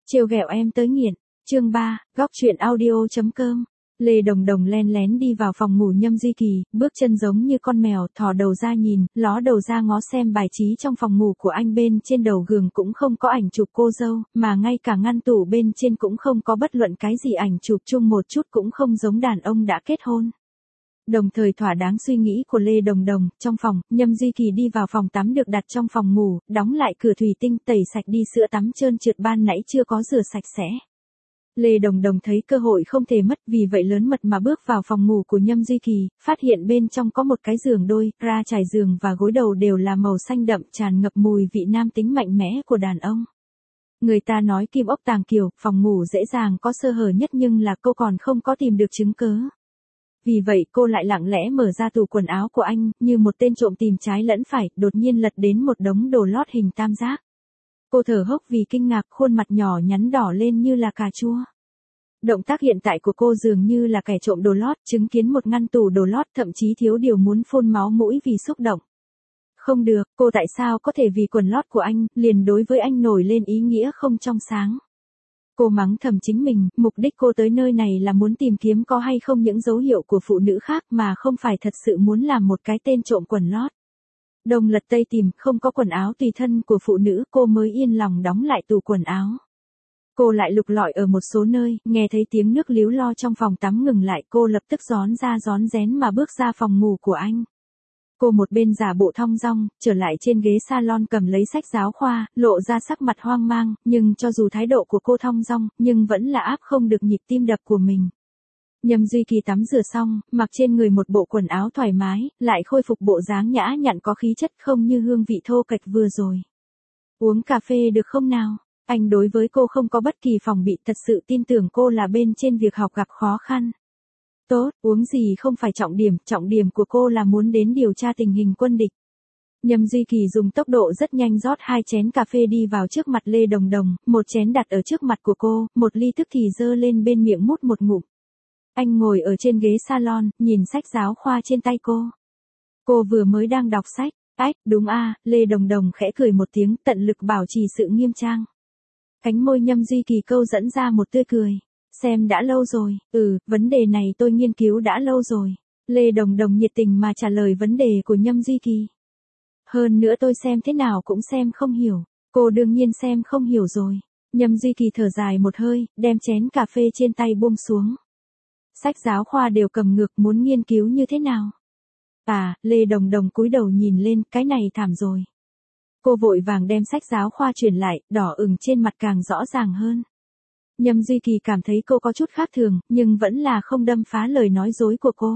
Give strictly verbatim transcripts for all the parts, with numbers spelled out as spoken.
Trêu ghẹo em tới nghiện. Chương ba, góc truyện audio.com. Lê Đồng Đồng len lén đi vào phòng ngủ Nhâm Duy Kỳ, bước chân giống như con mèo, thò đầu ra nhìn, ló đầu ra ngó xem bài trí trong phòng ngủ của anh. Bên trên đầu giường cũng không có ảnh chụp cô dâu, mà ngay cả ngăn tủ bên trên cũng không có bất luận cái gì ảnh chụp chung một chút, cũng không giống đàn ông đã kết hôn. Đồng thời thỏa đáng suy nghĩ của Lê Đồng Đồng, trong phòng, Nhâm Duy Kỳ đi vào phòng tắm được đặt trong phòng ngủ, đóng lại cửa thủy tinh, tẩy sạch đi sữa tắm trơn trượt ban nãy chưa có rửa sạch sẽ. Lê Đồng Đồng thấy cơ hội không thể mất, vì vậy lớn mật mà bước vào phòng ngủ của Nhâm Duy Kỳ, phát hiện bên trong có một cái giường đôi, ra trải giường và gối đầu đều là màu xanh đậm, tràn ngập mùi vị nam tính mạnh mẽ của đàn ông. Người ta nói kim ốc tàng kiều, phòng ngủ dễ dàng có sơ hở nhất, nhưng là cô còn không có tìm được chứng cớ. Vì vậy cô lại lặng lẽ mở ra tủ quần áo của anh, như một tên trộm tìm trái lẫn phải, đột nhiên lật đến một đống đồ lót hình tam giác. Cô thở hốc vì kinh ngạc, khuôn mặt nhỏ nhắn đỏ lên như là cà chua. Động tác hiện tại của cô dường như là kẻ trộm đồ lót, chứng kiến một ngăn tủ đồ lót, thậm chí thiếu điều muốn phun máu mũi vì xúc động. Không được, cô tại sao có thể vì quần lót của anh, liền đối với anh nổi lên ý nghĩa không trong sáng. Cô mắng thầm chính mình, mục đích cô tới nơi này là muốn tìm kiếm có hay không những dấu hiệu của phụ nữ khác, mà không phải thật sự muốn làm một cái tên trộm quần lót. Đông lật tây tìm, không có quần áo tùy thân của phụ nữ, cô mới yên lòng đóng lại tủ quần áo. Cô lại lục lọi ở một số nơi, nghe thấy tiếng nước líu lo trong phòng tắm ngừng lại, cô lập tức rón ra rón rén mà bước ra phòng ngủ của anh. Cô một bên giả bộ thong dong, trở lại trên ghế salon cầm lấy sách giáo khoa, lộ ra sắc mặt hoang mang, nhưng cho dù thái độ của cô thong dong, nhưng vẫn là áp không được nhịp tim đập của mình. Nhâm Duy Kỳ tắm rửa xong, mặc trên người một bộ quần áo thoải mái, lại khôi phục bộ dáng nhã nhặn có khí chất, không như hương vị thô kệch vừa rồi. Uống cà phê được không nào? Anh đối với cô không có bất kỳ phòng bị, thật sự tin tưởng cô là bên trên việc học gặp khó khăn. Tốt, uống gì không phải trọng điểm, trọng điểm của cô là muốn đến điều tra tình hình quân địch. Nhâm Duy Kỳ dùng tốc độ rất nhanh rót hai chén cà phê đi vào trước mặt Lê Đồng Đồng, một chén đặt ở trước mặt của cô, một ly tức thì giơ lên bên miệng mút một ngụm. Anh ngồi ở trên ghế salon, nhìn sách giáo khoa trên tay cô. Cô vừa mới đang đọc sách. Ách, đúng a, Lê Đồng Đồng khẽ cười một tiếng, tận lực bảo trì sự nghiêm trang. Cánh môi Nhâm Duy Kỳ câu dẫn ra một tươi cười. Xem đã lâu rồi, ừ, vấn đề này tôi nghiên cứu đã lâu rồi. Lê Đồng Đồng nhiệt tình mà trả lời vấn đề của Nhâm Duy Kỳ. Hơn nữa tôi xem thế nào cũng xem không hiểu. Cô đương nhiên xem không hiểu rồi. Nhâm Duy Kỳ thở dài một hơi, đem chén cà phê trên tay buông xuống. Sách giáo khoa đều cầm ngược, muốn nghiên cứu như thế nào? À, Lê Đồng Đồng cúi đầu nhìn lên, cái này thảm rồi. Cô vội vàng đem sách giáo khoa chuyển lại, đỏ ửng trên mặt càng rõ ràng hơn. Nhâm Duy Kỳ cảm thấy cô có chút khác thường, nhưng vẫn là không đâm phá lời nói dối của cô.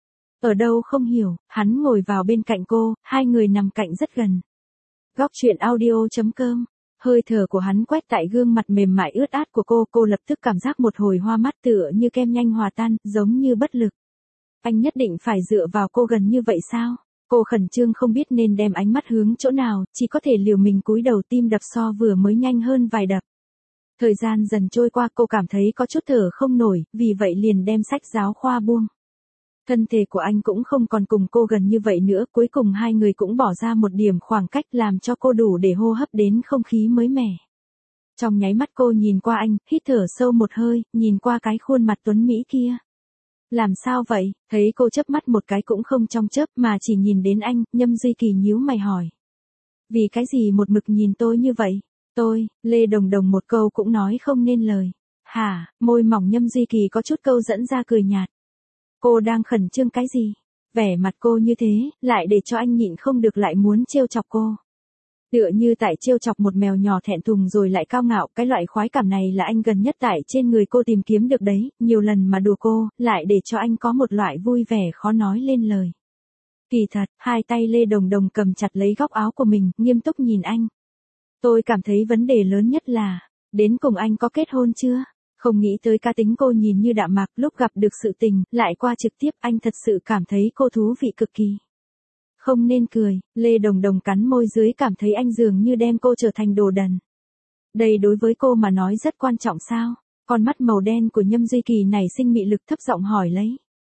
Ở đâu không hiểu, hắn ngồi vào bên cạnh cô, hai người nằm cạnh rất gần. Góc truyện audio.com. Hơi thở của hắn quét tại gương mặt mềm mại ướt át của cô, cô lập tức cảm giác một hồi hoa mắt, tựa như kem nhanh hòa tan, giống như bất lực. Anh nhất định phải dựa vào cô gần như vậy sao? Cô khẩn trương không biết nên đem ánh mắt hướng chỗ nào, chỉ có thể liều mình cúi đầu, tim đập so vừa mới nhanh hơn vài đập. Thời gian dần trôi qua, cô cảm thấy có chút thở không nổi, vì vậy liền đem sách giáo khoa buông. Thân thể của anh cũng không còn cùng cô gần như vậy nữa, cuối cùng hai người cũng bỏ ra một điểm khoảng cách làm cho cô đủ để hô hấp đến không khí mới mẻ. Trong nháy mắt cô nhìn qua anh, hít thở sâu một hơi, nhìn qua cái khuôn mặt tuấn mỹ kia. Làm sao vậy? Thấy cô chớp mắt một cái cũng không trong chớp mà chỉ nhìn đến anh, Nhâm Duy Kỳ nhíu mày hỏi. Vì cái gì một mực nhìn tôi như vậy? Tôi, Lê Đồng Đồng một câu cũng nói không nên lời. Hả, môi mỏng Nhâm Duy Kỳ có chút câu dẫn ra cười nhạt. Cô đang khẩn trương cái gì? Vẻ mặt cô như thế, lại để cho anh nhịn không được lại muốn trêu chọc cô. Tựa như tại trêu chọc một mèo nhỏ thẹn thùng rồi lại cao ngạo, cái loại khoái cảm này là anh gần nhất tại trên người cô tìm kiếm được đấy, nhiều lần mà đùa cô, lại để cho anh có một loại vui vẻ khó nói lên lời. Kỳ thật, hai tay Lê Đồng Đồng cầm chặt lấy góc áo của mình, nghiêm túc nhìn anh. Tôi cảm thấy vấn đề lớn nhất là, đến cùng anh có kết hôn chưa? Không nghĩ tới cá tính cô nhìn như đạm mạc, lúc gặp được sự tình, lại qua trực tiếp, anh thật sự cảm thấy cô thú vị cực kỳ. Không nên cười, Lê Đồng Đồng cắn môi dưới, cảm thấy anh dường như đem cô trở thành đồ đần. Đây đối với cô mà nói rất quan trọng sao? Con mắt màu đen của Nhâm Duy Kỳ nảy sinh mị lực, thấp giọng hỏi lấy.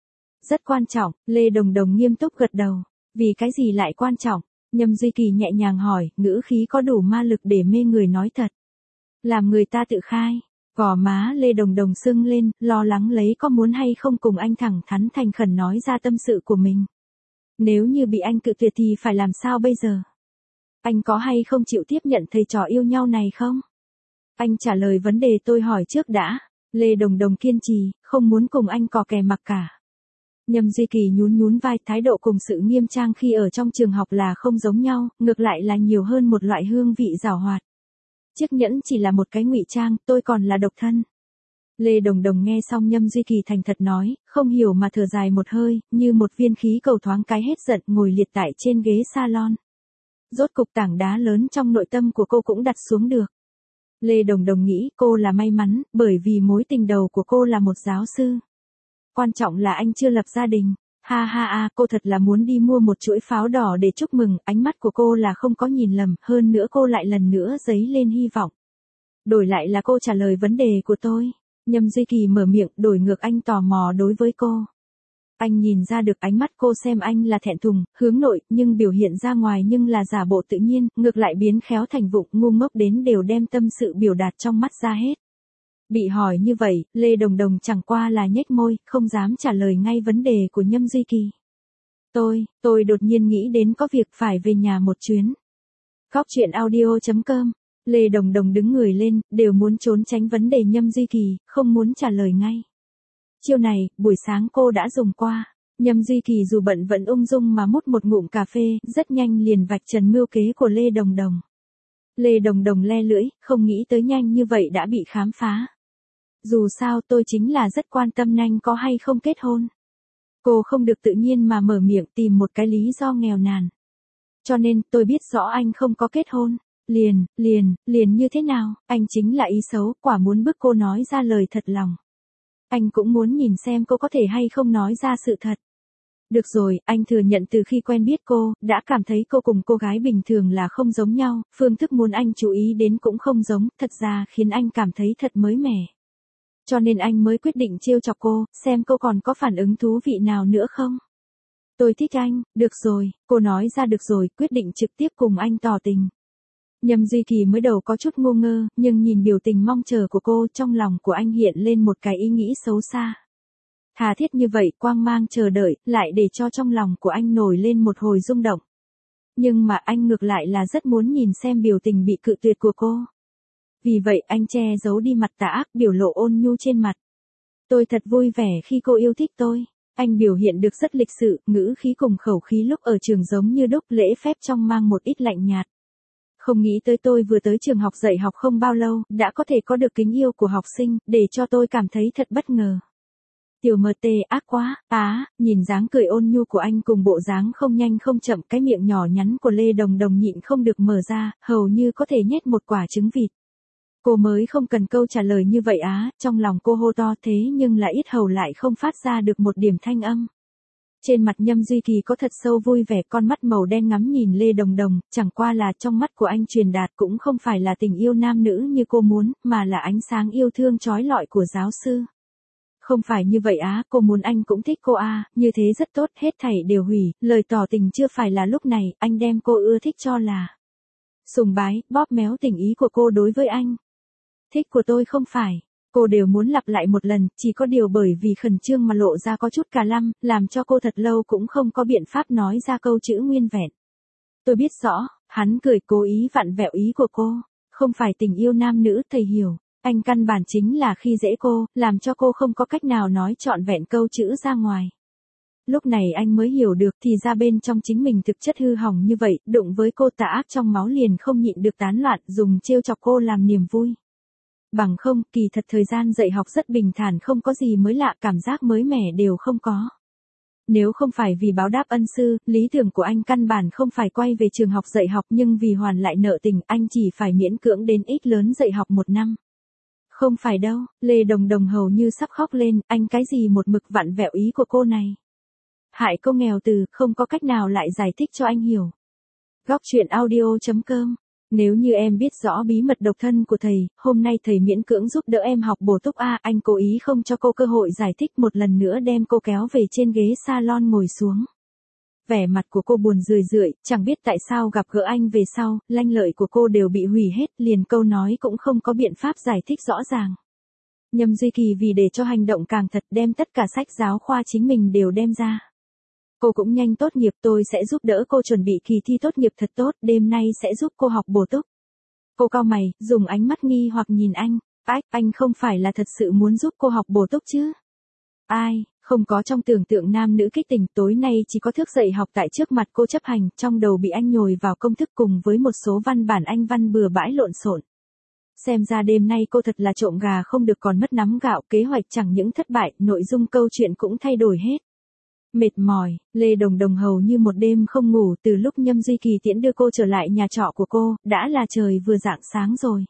Rất quan trọng, Lê Đồng Đồng nghiêm túc gật đầu. Vì cái gì lại quan trọng? Nhâm Duy Kỳ nhẹ nhàng hỏi, ngữ khí có đủ ma lực để mê người nói thật. Làm người ta tự khai. Gò má Lê Đồng Đồng sưng lên, lo lắng lấy có muốn hay không cùng anh thẳng thắn thành khẩn nói ra tâm sự của mình. Nếu như bị anh cự tuyệt thì phải làm sao bây giờ? Anh có hay không chịu tiếp nhận thầy trò yêu nhau này không? Anh trả lời vấn đề tôi hỏi trước đã. Lê Đồng Đồng kiên trì, không muốn cùng anh cò kè mặc cả. Nhâm Duy Kỳ nhún nhún vai, thái độ cùng sự nghiêm trang khi ở trong trường học là không giống nhau, ngược lại là nhiều hơn một loại hương vị giảo hoạt. Chiếc nhẫn chỉ là một cái ngụy trang, tôi còn là độc thân. Lê Đồng Đồng nghe xong Nhâm Duy Kỳ thành thật nói, không hiểu mà thở dài một hơi, như một viên khí cầu thoáng cái hết giận ngồi liệt tại trên ghế salon. Rốt cục tảng đá lớn trong nội tâm của cô cũng đặt xuống được. Lê Đồng Đồng nghĩ cô là may mắn, bởi vì mối tình đầu của cô là một giáo sư. Quan trọng là anh chưa lập gia đình. Ha ha ha, cô thật là muốn đi mua một chuỗi pháo đỏ để chúc mừng, ánh mắt của cô là không có nhìn lầm, hơn nữa cô lại lần nữa dấy lên hy vọng. Đổi lại là cô trả lời vấn đề của tôi. Nhâm Duy Kỳ mở miệng, đổi ngược anh tò mò đối với cô. Anh nhìn ra được ánh mắt cô xem anh là thẹn thùng, hướng nội, nhưng biểu hiện ra ngoài nhưng là giả bộ tự nhiên, ngược lại biến khéo thành vụng, ngu ngốc đến đều đem tâm sự biểu đạt trong mắt ra hết. Bị hỏi như vậy, Lê Đồng Đồng chẳng qua là nhếch môi, không dám trả lời ngay vấn đề của Nhâm Duy Kỳ. Tôi, tôi đột nhiên nghĩ đến có việc phải về nhà một chuyến. Góc chuyện audio chấm com. Lê Đồng Đồng đứng người lên, đều muốn trốn tránh vấn đề Nhâm Duy Kỳ, không muốn trả lời ngay. Chiều này, buổi sáng cô đã dùng qua. Nhâm Duy Kỳ dù bận vẫn ung dung mà mút một ngụm cà phê, rất nhanh liền vạch trần mưu kế của Lê Đồng Đồng. Lê Đồng Đồng le lưỡi, không nghĩ tới nhanh như vậy đã bị khám phá. Dù sao tôi chính là rất quan tâm nhanh có hay không kết hôn. Cô không được tự nhiên mà mở miệng tìm một cái lý do nghèo nàn. Cho nên tôi biết rõ anh không có kết hôn. Liền, liền, liền như thế nào, anh chính là ý xấu, quả muốn bức cô nói ra lời thật lòng. Anh cũng muốn nhìn xem cô có thể hay không nói ra sự thật. Được rồi, anh thừa nhận từ khi quen biết cô, đã cảm thấy cô cùng cô gái bình thường là không giống nhau, phương thức muốn anh chú ý đến cũng không giống, thật ra khiến anh cảm thấy thật mới mẻ. Cho nên anh mới quyết định trêu chọc cô, xem cô còn có phản ứng thú vị nào nữa không. Tôi thích anh, được rồi, cô nói ra được rồi, quyết định trực tiếp cùng anh tỏ tình. Nhâm Duy Kỳ mới đầu có chút ngu ngơ, nhưng nhìn biểu tình mong chờ của cô, trong lòng của anh hiện lên một cái ý nghĩ xấu xa. Thà thiết như vậy, quang mang chờ đợi, lại để cho trong lòng của anh nổi lên một hồi rung động. Nhưng mà anh ngược lại là rất muốn nhìn xem biểu tình bị cự tuyệt của cô. Vì vậy anh che giấu đi mặt tà ác, biểu lộ ôn nhu trên mặt. Tôi thật vui vẻ khi cô yêu thích tôi. Anh biểu hiện được rất lịch sự, ngữ khí cùng khẩu khí lúc ở trường giống như đúc, lễ phép trong mang một ít lạnh nhạt. Không nghĩ tới tôi vừa tới trường học dạy học không bao lâu, đã có thể có được kính yêu của học sinh, để cho tôi cảm thấy thật bất ngờ. Tiểu mờ tê ác quá, á, nhìn dáng cười ôn nhu của anh cùng bộ dáng không nhanh không chậm, cái miệng nhỏ nhắn của Lê Đồng Đồng nhịn không được mở ra, hầu như có thể nhét một quả trứng vịt. Cô mới không cần câu trả lời như vậy á, trong lòng cô hô to thế nhưng là ít hầu lại không phát ra được một điểm thanh âm. Trên mặt Nhâm Duy Kỳ có thật sâu vui vẻ, con mắt màu đen ngắm nhìn Lê Đồng Đồng, chẳng qua là trong mắt của anh truyền đạt cũng không phải là tình yêu nam nữ như cô muốn, mà là ánh sáng yêu thương trói lọi của giáo sư. Không phải như vậy á, cô muốn anh cũng thích cô à, như thế rất tốt, hết thảy đều hủy, lời tỏ tình chưa phải là lúc này, anh đem cô ưa thích cho là sùng bái, bóp méo tình ý của cô đối với anh. Thích của tôi không phải. Cô đều muốn lặp lại một lần, chỉ có điều bởi vì khẩn trương mà lộ ra có chút cà lăm, làm cho cô thật lâu cũng không có biện pháp nói ra câu chữ nguyên vẹn. Tôi biết rõ, hắn cười cố ý vặn vẹo ý của cô, không phải tình yêu nam nữ, thầy hiểu, anh căn bản chính là khi dễ cô, làm cho cô không có cách nào nói trọn vẹn câu chữ ra ngoài. Lúc này anh mới hiểu được thì ra bên trong chính mình thực chất hư hỏng như vậy, đụng với cô tà ác trong máu liền không nhịn được tán loạn, dùng trêu chọc cô làm niềm vui. Bằng không, kỳ thật thời gian dạy học rất bình thản, không có gì mới lạ, cảm giác mới mẻ đều không có. Nếu không phải vì báo đáp ân sư, lý tưởng của anh căn bản không phải quay về trường học dạy học, nhưng vì hoàn lại nợ tình, anh chỉ phải miễn cưỡng đến ít lớn dạy học một năm. Không phải đâu, Lê Đồng Đồng hầu như sắp khóc lên, anh cái gì một mực vặn vẹo ý của cô này. Hại cô nghèo từ, không có cách nào lại giải thích cho anh hiểu. Góc chuyện audio chấm com. Nếu như em biết rõ bí mật độc thân của thầy, hôm nay thầy miễn cưỡng giúp đỡ em học bổ túc A, anh cố ý không cho cô cơ hội giải thích, một lần nữa đem cô kéo về trên ghế salon ngồi xuống. Vẻ mặt của cô buồn rười rượi, chẳng biết tại sao gặp gỡ anh về sau, lanh lợi của cô đều bị hủy hết, liền câu nói cũng không có biện pháp giải thích rõ ràng. Nhâm Duy Kỳ vì để cho hành động càng thật đem tất cả sách giáo khoa chính mình đều đem ra. Cô cũng nhanh tốt nghiệp, tôi sẽ giúp đỡ cô chuẩn bị kỳ thi tốt nghiệp thật tốt, đêm nay sẽ giúp cô học bổ túc. Cô cau mày, dùng ánh mắt nghi hoặc nhìn anh, ách, anh không phải là thật sự muốn giúp cô học bổ túc chứ? Ai, không có trong tưởng tượng nam nữ kích tình, tối nay chỉ có thức dậy học tại trước mặt cô chấp hành, trong đầu bị anh nhồi vào công thức cùng với một số văn bản anh văn bừa bãi lộn xộn. Xem ra đêm nay cô thật là trộm gà không được còn mất nắm gạo, kế hoạch chẳng những thất bại, nội dung câu chuyện cũng thay đổi hết. Mệt mỏi, Lê Đồng Đồng hầu như một đêm không ngủ, từ lúc Nhâm Duy Kỳ tiễn đưa cô trở lại nhà trọ của cô, đã là trời vừa rạng sáng rồi.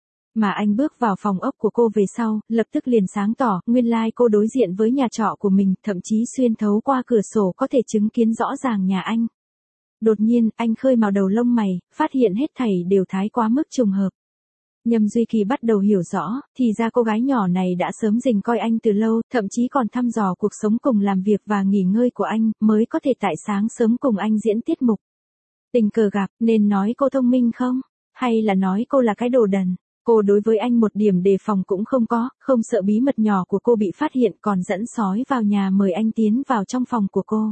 Mà anh bước vào phòng ốc của cô về sau, lập tức liền sáng tỏ, nguyên lai like cô đối diện với nhà trọ của mình, thậm chí xuyên thấu qua cửa sổ có thể chứng kiến rõ ràng nhà anh. Đột nhiên, anh khơi mào đầu lông mày, phát hiện hết thảy đều thái quá mức trùng hợp. Nhâm Duy Kỳ bắt đầu hiểu rõ, thì ra cô gái nhỏ này đã sớm rình coi anh từ lâu, thậm chí còn thăm dò cuộc sống cùng làm việc và nghỉ ngơi của anh, mới có thể tại sáng sớm cùng anh diễn tiết mục. Tình cờ gặp, nên nói cô thông minh không? Hay là nói cô là cái đồ đần? Cô đối với anh một điểm đề phòng cũng không có, không sợ bí mật nhỏ của cô bị phát hiện, còn dẫn sói vào nhà mời anh tiến vào trong phòng của cô.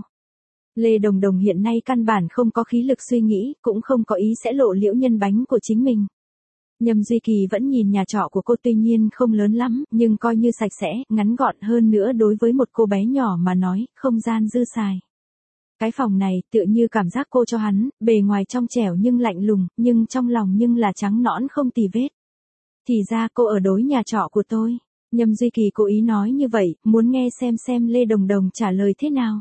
Lê Đồng Đồng hiện nay căn bản không có khí lực suy nghĩ, cũng không có ý sẽ lộ liễu nhân bánh của chính mình. Nhâm Duy Kỳ vẫn nhìn nhà trọ của cô, tuy nhiên không lớn lắm, nhưng coi như sạch sẽ, ngắn gọn, hơn nữa đối với một cô bé nhỏ mà nói, không gian dư xài. Cái phòng này tựa như cảm giác cô cho hắn, bề ngoài trong trẻo nhưng lạnh lùng, nhưng trong lòng nhưng là trắng nõn không tì vết. Thì ra cô ở đối nhà trọ của tôi. Nhâm Duy Kỳ cố ý nói như vậy, muốn nghe xem xem Lê Đồng Đồng trả lời thế nào.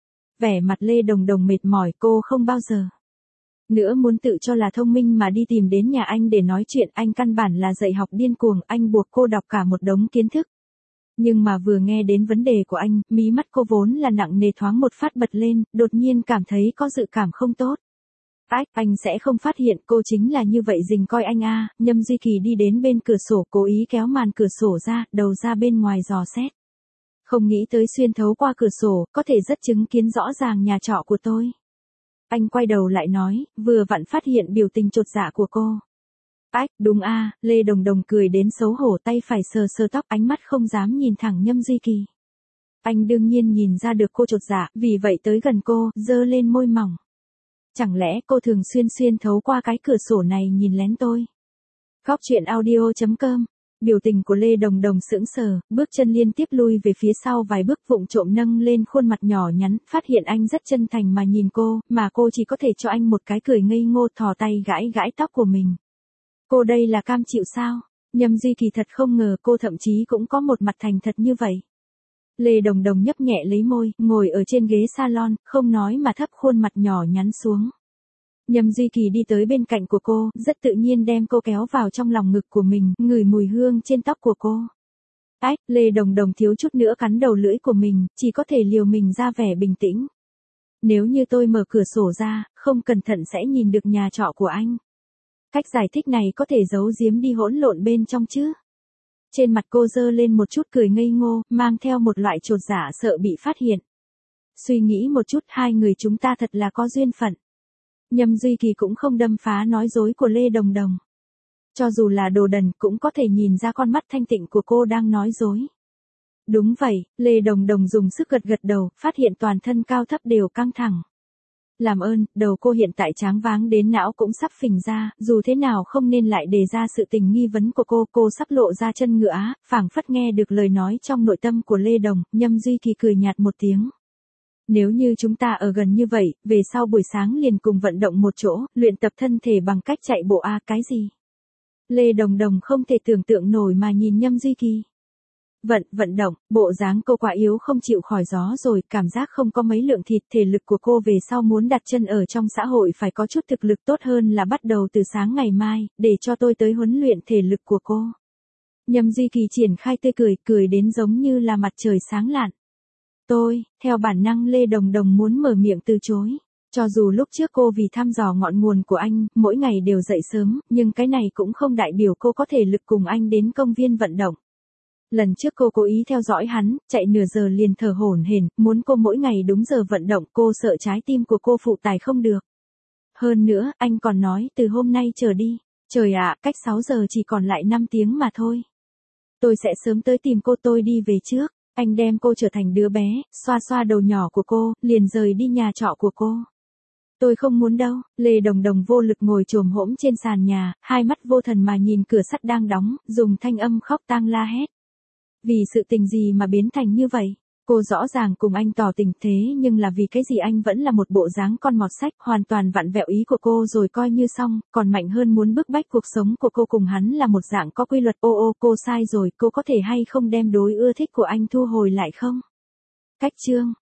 Vẻ mặt Lê Đồng Đồng mệt mỏi, cô không bao giờ nữa muốn tự cho là thông minh mà đi tìm đến nhà anh để nói chuyện, anh căn bản là dạy học điên cuồng, anh buộc cô đọc cả một đống kiến thức. Nhưng mà vừa nghe đến vấn đề của anh, mí mắt cô vốn là nặng nề thoáng một phát bật lên, đột nhiên cảm thấy có dự cảm không tốt. Ách, anh sẽ không phát hiện cô chính là như vậy rình coi anh a. Nhâm Duy Kỳ đi đến bên cửa sổ, cố ý kéo màn cửa sổ ra, đầu ra bên ngoài dò xét. Không nghĩ tới xuyên thấu qua cửa sổ, có thể rất chứng kiến rõ ràng nhà trọ của tôi. Anh quay đầu lại nói, vừa vặn phát hiện biểu tình chột dạ của cô. Ách, đúng a. Lê Đồng Đồng cười đến xấu hổ, tay phải sờ sờ tóc, ánh mắt không dám nhìn thẳng Nhâm Duy Kỳ. Anh đương nhiên nhìn ra được cô chột dạ, vì vậy tới gần cô, giơ lên môi mỏng. Chẳng lẽ cô thường xuyên xuyên thấu qua cái cửa sổ này nhìn lén tôi? Góc truyện audio chấm com. Biểu tình của Lê Đồng Đồng sững sờ, bước chân liên tiếp lui về phía sau vài bước, vụng trộm nâng lên khuôn mặt nhỏ nhắn, phát hiện anh rất chân thành mà nhìn cô, mà cô chỉ có thể cho anh một cái cười ngây ngô, thò tay gãi gãi tóc của mình. Cô đây là cam chịu sao? Nhâm Duy Kỳ thật không ngờ cô thậm chí cũng có một mặt thành thật như vậy. Lê Đồng Đồng nhấp nhẹ lấy môi, ngồi ở trên ghế salon, không nói mà thấp khuôn mặt nhỏ nhắn xuống. Nhâm Duy Kỳ đi tới bên cạnh của cô, rất tự nhiên đem cô kéo vào trong lòng ngực của mình, ngửi mùi hương trên tóc của cô. Ách, Lê Đồng Đồng thiếu chút nữa cắn đầu lưỡi của mình, chỉ có thể liều mình ra vẻ bình tĩnh. Nếu như tôi mở cửa sổ ra, không cẩn thận sẽ nhìn được nhà trọ của anh. Cách giải thích này có thể giấu giếm đi hỗn lộn bên trong chứ? Trên mặt cô dơ lên một chút cười ngây ngô, mang theo một loại chột dạ sợ bị phát hiện. Suy nghĩ một chút, hai người chúng ta thật là có duyên phận. Nhâm Duy Kỳ cũng không đâm phá nói dối của Lê Đồng Đồng. Cho dù là đồ đần cũng có thể nhìn ra con mắt thanh tịnh của cô đang nói dối. Đúng vậy, Lê Đồng Đồng dùng sức gật gật đầu, phát hiện toàn thân cao thấp đều căng thẳng. Làm ơn, đầu cô hiện tại choáng váng đến não cũng sắp phình ra, dù thế nào không nên lại đề ra sự tình nghi vấn của cô, cô sắp lộ ra chân ngựa á, phảng phất nghe được lời nói trong nội tâm của Lê Đồng, Nhâm Duy Kỳ cười nhạt một tiếng. Nếu như chúng ta ở gần như vậy, về sau buổi sáng liền cùng vận động một chỗ, luyện tập thân thể bằng cách chạy bộ a, cái gì? Lê Đồng Đồng không thể tưởng tượng nổi mà nhìn Nhâm Duy Kỳ. Vận, vận động, bộ dáng cô quá yếu không chịu khỏi gió rồi, cảm giác không có mấy lượng thịt, thể lực của cô về sau muốn đặt chân ở trong xã hội phải có chút thực lực tốt hơn là bắt đầu từ sáng ngày mai, để cho tôi tới huấn luyện thể lực của cô. Nhâm Duy Kỳ triển khai tươi cười, cười đến giống như là mặt trời sáng lạn. Tôi, theo bản năng Lê Đồng Đồng muốn mở miệng từ chối. Cho dù lúc trước cô vì thăm dò ngọn nguồn của anh, mỗi ngày đều dậy sớm, nhưng cái này cũng không đại biểu cô có thể lực cùng anh đến công viên vận động. Lần trước cô cố ý theo dõi hắn, chạy nửa giờ liền thở hổn hển, muốn cô mỗi ngày đúng giờ vận động, cô sợ trái tim của cô phụ tải không được. Hơn nữa, anh còn nói từ hôm nay trở đi. Trời ạ, cách sáu giờ chỉ còn lại năm tiếng mà thôi. Tôi sẽ sớm tới tìm cô, tôi đi về trước. Anh đem cô trở thành đứa bé, xoa xoa đầu nhỏ của cô, liền rời đi nhà trọ của cô. Tôi không muốn đâu. Lê Đồng Đồng vô lực ngồi chồm hổm trên sàn nhà, hai mắt vô thần mà nhìn cửa sắt đang đóng, dùng thanh âm khóc tang la hét. Vì sự tình gì mà biến thành như vậy? Cô rõ ràng cùng anh tỏ tình thế nhưng là vì cái gì anh vẫn là một bộ dáng con mọt sách, hoàn toàn vặn vẹo ý của cô rồi coi như xong, còn mạnh hơn muốn bức bách cuộc sống của cô cùng hắn là một dạng có quy luật. Ô ô, cô sai rồi, cô có thể hay không đem đối ưa thích của anh thu hồi lại không? Cách chương